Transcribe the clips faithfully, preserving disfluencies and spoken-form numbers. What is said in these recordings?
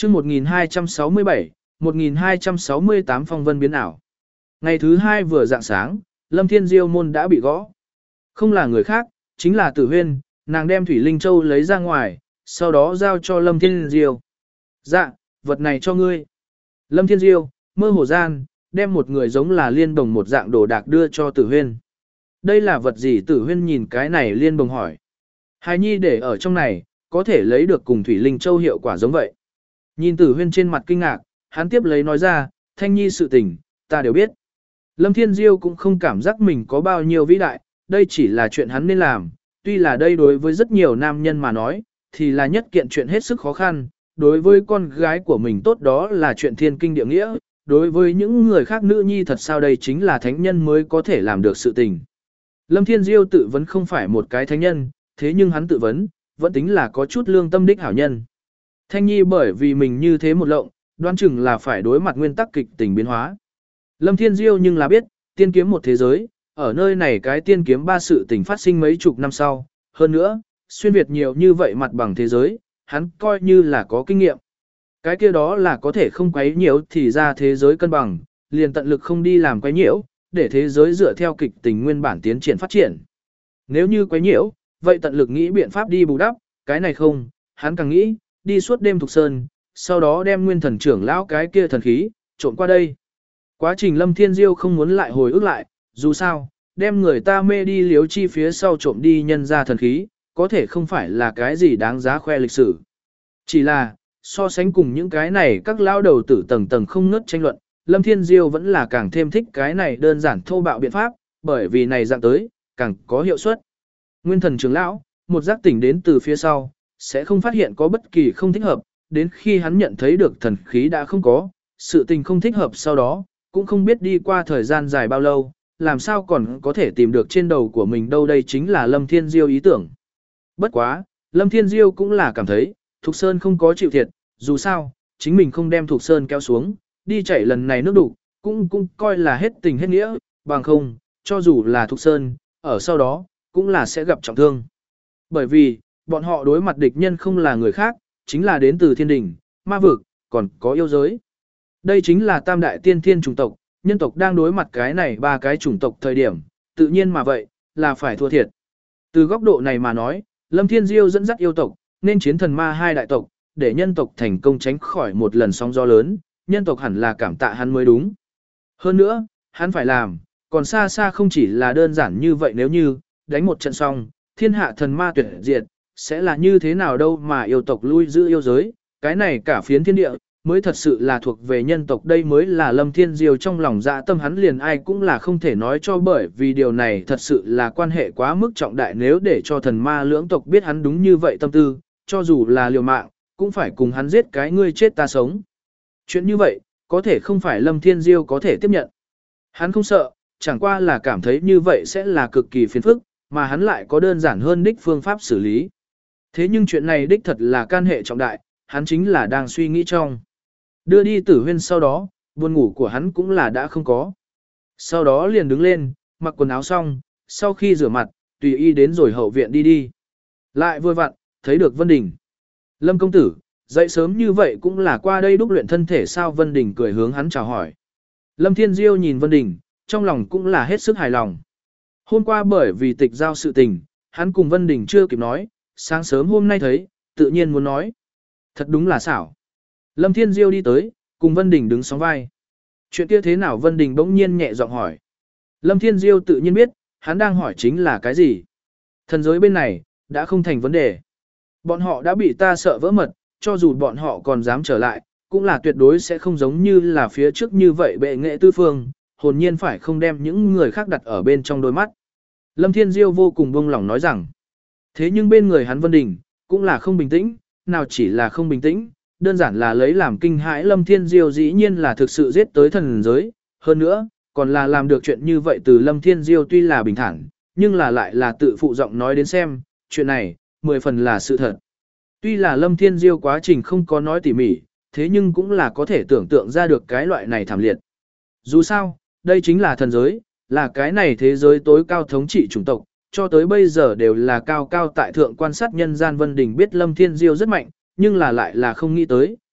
chương một nghìn hai trăm sáu mươi bảy, một nghìn hai trăm sáu mươi tám phong vân biến ảo. Ngày thứ hai vừa rạng sáng, Lâm Thiên Diêu môn đã bị gõ. Không là người khác, chính là Tử Huyên, nàng đem Thủy Linh Châu lấy ra ngoài, sau đó giao cho Lâm Thiên Diêu. Dạ, vật này cho ngươi. Lâm Thiên Diêu, mơ hồ gian, đem một người giống là liên đồng một dạng đồ đạc đưa cho Tử Huyên. Đây là vật gì? Tử Huyên nhìn cái này liên đồng hỏi. Hài nhi để ở trong này, có thể lấy được cùng Thủy Linh Châu hiệu quả giống vậy. Nhìn Tử Huyên trên mặt kinh ngạc, hắn tiếp lấy nói ra, Thanh nhi sự tình, ta đều biết. Lâm Thiên Diêu cũng không cảm giác mình có bao nhiêu vĩ đại, đây chỉ là chuyện hắn nên làm, tuy là đây đối với rất nhiều nam nhân mà nói, thì là nhất kiện chuyện hết sức khó khăn, đối với con gái của mình tốt đó là chuyện thiên kinh địa nghĩa, đối với những người khác nữ nhi thật sao đây chính là thánh nhân mới có thể làm được sự tình. Lâm Thiên Diêu tự vấn không phải một cái thánh nhân, thế nhưng hắn tự vấn, vẫn tính là có chút lương tâm đích hảo nhân. Thanh nhi bởi vì mình như thế một lộng, đoán chừng là phải đối mặt nguyên tắc kịch tình biến hóa. Lâm Thiên Diêu nhưng là biết, tiên kiếm một thế giới, ở nơi này cái tiên kiếm ba sự tình phát sinh mấy chục năm sau, hơn nữa, xuyên Việt nhiều như vậy mặt bằng thế giới, hắn coi như là có kinh nghiệm. Cái kia đó là có thể không quấy nhiễu thì ra thế giới cân bằng, liền tận lực không đi làm quấy nhiễu, để thế giới dựa theo kịch tình nguyên bản tiến triển phát triển. Nếu như quấy nhiễu, vậy tận lực nghĩ biện pháp đi bù đắp, cái này không, hắn càng nghĩ, đi suốt đêm Thục Sơn, sau đó đem nguyên thần trưởng lão cái kia thần khí, trộn qua đây. Quá trình Lâm Thiên Diêu không muốn lại hồi ức lại, dù sao, đem người ta mê đi liếu chi phía sau trộm đi nhân ra thần khí, có thể không phải là cái gì đáng giá khoe lịch sử. Chỉ là, so sánh cùng những cái này các lao đầu tử tầng tầng không ngớt tranh luận, Lâm Thiên Diêu vẫn là càng thêm thích cái này đơn giản thô bạo biện pháp, bởi vì này dạng tới, càng có hiệu suất. Nguyên thần trưởng lão, một giác tỉnh đến từ phía sau, sẽ không phát hiện có bất kỳ không thích hợp, đến khi hắn nhận thấy được thần khí đã không có, sự tình không thích hợp sau đó, cũng không biết đi qua thời gian dài bao lâu, làm sao còn có thể tìm được trên đầu của mình đâu đây chính là Lâm Thiên Diêu ý tưởng. Bất quá, Lâm Thiên Diêu cũng là cảm thấy, Thục Sơn không có chịu thiệt, dù sao, chính mình không đem Thục Sơn kéo xuống, đi chảy lần này nước đủ, cũng cũng coi là hết tình hết nghĩa, bằng không, cho dù là Thục Sơn, ở sau đó, cũng là sẽ gặp trọng thương. Bởi vì, bọn họ đối mặt địch nhân không là người khác, chính là đến từ thiên đình, ma vực, còn có yêu giới. Đây chính là tam đại tiên thiên chủng tộc, nhân tộc đang đối mặt cái này ba cái chủng tộc thời điểm, tự nhiên mà vậy, là phải thua thiệt. Từ góc độ này mà nói, Lâm Thiên Diêu dẫn dắt yêu tộc, nên chiến thần ma hai đại tộc, để nhân tộc thành công tránh khỏi một lần sóng gió lớn, nhân tộc hẳn là cảm tạ hắn mới đúng. Hơn nữa, hắn phải làm, còn xa xa không chỉ là đơn giản như vậy nếu như, đánh một trận xong, thiên hạ thần ma tuyệt diệt, sẽ là như thế nào đâu mà yêu tộc lui giữ yêu giới, cái này cả phiến thiên địa, mới thật sự là thuộc về nhân tộc đây mới là Lâm Thiên Diêu trong lòng dạ tâm hắn liền ai cũng là không thể nói cho bởi vì điều này thật sự là quan hệ quá mức trọng đại nếu để cho thần ma lưỡng tộc biết hắn đúng như vậy tâm tư, cho dù là liều mạng, cũng phải cùng hắn giết cái ngươi chết ta sống. Chuyện như vậy, có thể không phải Lâm Thiên Diêu có thể tiếp nhận. Hắn không sợ, chẳng qua là cảm thấy như vậy sẽ là cực kỳ phiền phức, mà hắn lại có đơn giản hơn đích phương pháp xử lý. Thế nhưng chuyện này đích thật là can hệ trọng đại, hắn chính là đang suy nghĩ trong. Đưa đi Tử Huyên sau đó, buồn ngủ của hắn cũng là đã không có. Sau đó liền đứng lên, mặc quần áo xong, sau khi rửa mặt, tùy y đến rồi hậu viện đi đi. Lại vừa vặn, thấy được Vân Đình. Lâm công tử, dậy sớm như vậy cũng là qua đây đúc luyện thân thể sao Vân Đình cười hướng hắn chào hỏi. Lâm Thiên Diêu nhìn Vân Đình, trong lòng cũng là hết sức hài lòng. Hôm qua bởi vì tịch giao sự tình, hắn cùng Vân Đình chưa kịp nói, sáng sớm hôm nay thấy, tự nhiên muốn nói. Thật đúng là xảo. Lâm Thiên Diêu đi tới, cùng Vân Đình đứng sóng vai. Chuyện kia thế nào Vân Đình bỗng nhiên nhẹ giọng hỏi. Lâm Thiên Diêu tự nhiên biết, hắn đang hỏi chính là cái gì. Thần giới bên này, đã không thành vấn đề. Bọn họ đã bị ta sợ vỡ mật, cho dù bọn họ còn dám trở lại, cũng là tuyệt đối sẽ không giống như là phía trước như vậy bệ nghệ tư phương, hồn nhiên phải không đem những người khác đặt ở bên trong đôi mắt. Lâm Thiên Diêu vô cùng buông lòng nói rằng, thế nhưng bên người hắn Vân Đình, cũng là không bình tĩnh, nào chỉ là không bình tĩnh, đơn giản là lấy làm kinh hãi Lâm Thiên Diêu dĩ nhiên là thực sự giết tới thần giới, hơn nữa, còn là làm được chuyện như vậy từ Lâm Thiên Diêu tuy là bình thản, nhưng là lại là tự phụ giọng nói đến xem, chuyện này, mười phần là sự thật. Tuy là Lâm Thiên Diêu quá trình không có nói tỉ mỉ, thế nhưng cũng là có thể tưởng tượng ra được cái loại này thảm liệt. Dù sao, đây chính là thần giới, là cái này thế giới tối cao thống trị chủng tộc, cho tới bây giờ đều là cao cao tại thượng quan sát nhân gian Vân Đình biết Lâm Thiên Diêu rất mạnh, nhưng là lại là không nghĩ tới,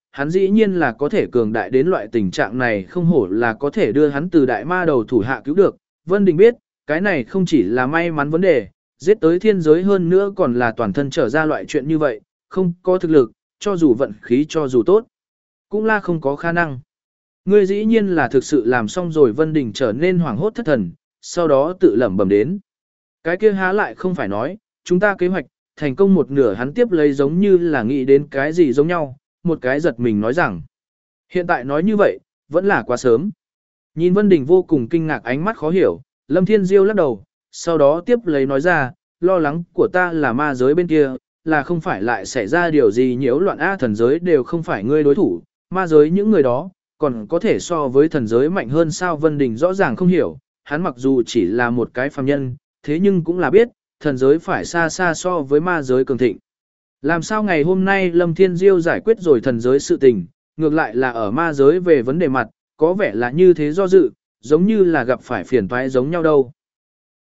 hắn dĩ nhiên là có thể cường đại đến loại tình trạng này, không hổ là có thể đưa hắn từ đại ma đầu thủ hạ cứu được. Vân Đình biết, cái này không chỉ là may mắn vấn đề, giết tới thiên giới hơn nữa còn là toàn thân trở ra loại chuyện như vậy, không có thực lực, cho dù vận khí cho dù tốt, cũng là không có khả năng. Ngươi dĩ nhiên là thực sự làm xong rồi. Vân Đình trở nên hoảng hốt thất thần, sau đó tự lẩm bẩm đến. Cái kia há lại không phải nói, chúng ta kế hoạch, thành công một nửa. Hắn tiếp lấy giống như là nghĩ đến cái gì giống nhau, một cái giật mình nói rằng. Hiện tại nói như vậy, vẫn là quá sớm. Nhìn Vân Đình vô cùng kinh ngạc ánh mắt khó hiểu, Lâm Thiên Diêu lắc đầu, sau đó tiếp lấy nói ra, lo lắng của ta là ma giới bên kia, là không phải lại xảy ra điều gì nhiễu loạn a thần giới đều không phải ngươi đối thủ, ma giới những người đó, còn có thể so với thần giới mạnh hơn sao. Vân Đình rõ ràng không hiểu, hắn mặc dù chỉ là một cái phàm nhân, thế nhưng cũng là biết, thần giới phải xa xa so với ma giới cường thịnh. Làm sao ngày hôm nay Lâm Thiên Diêu giải quyết rồi thần giới sự tình, ngược lại là ở ma giới về vấn đề mặt, có vẻ là như thế do dự, giống như là gặp phải phiền toái giống nhau đâu.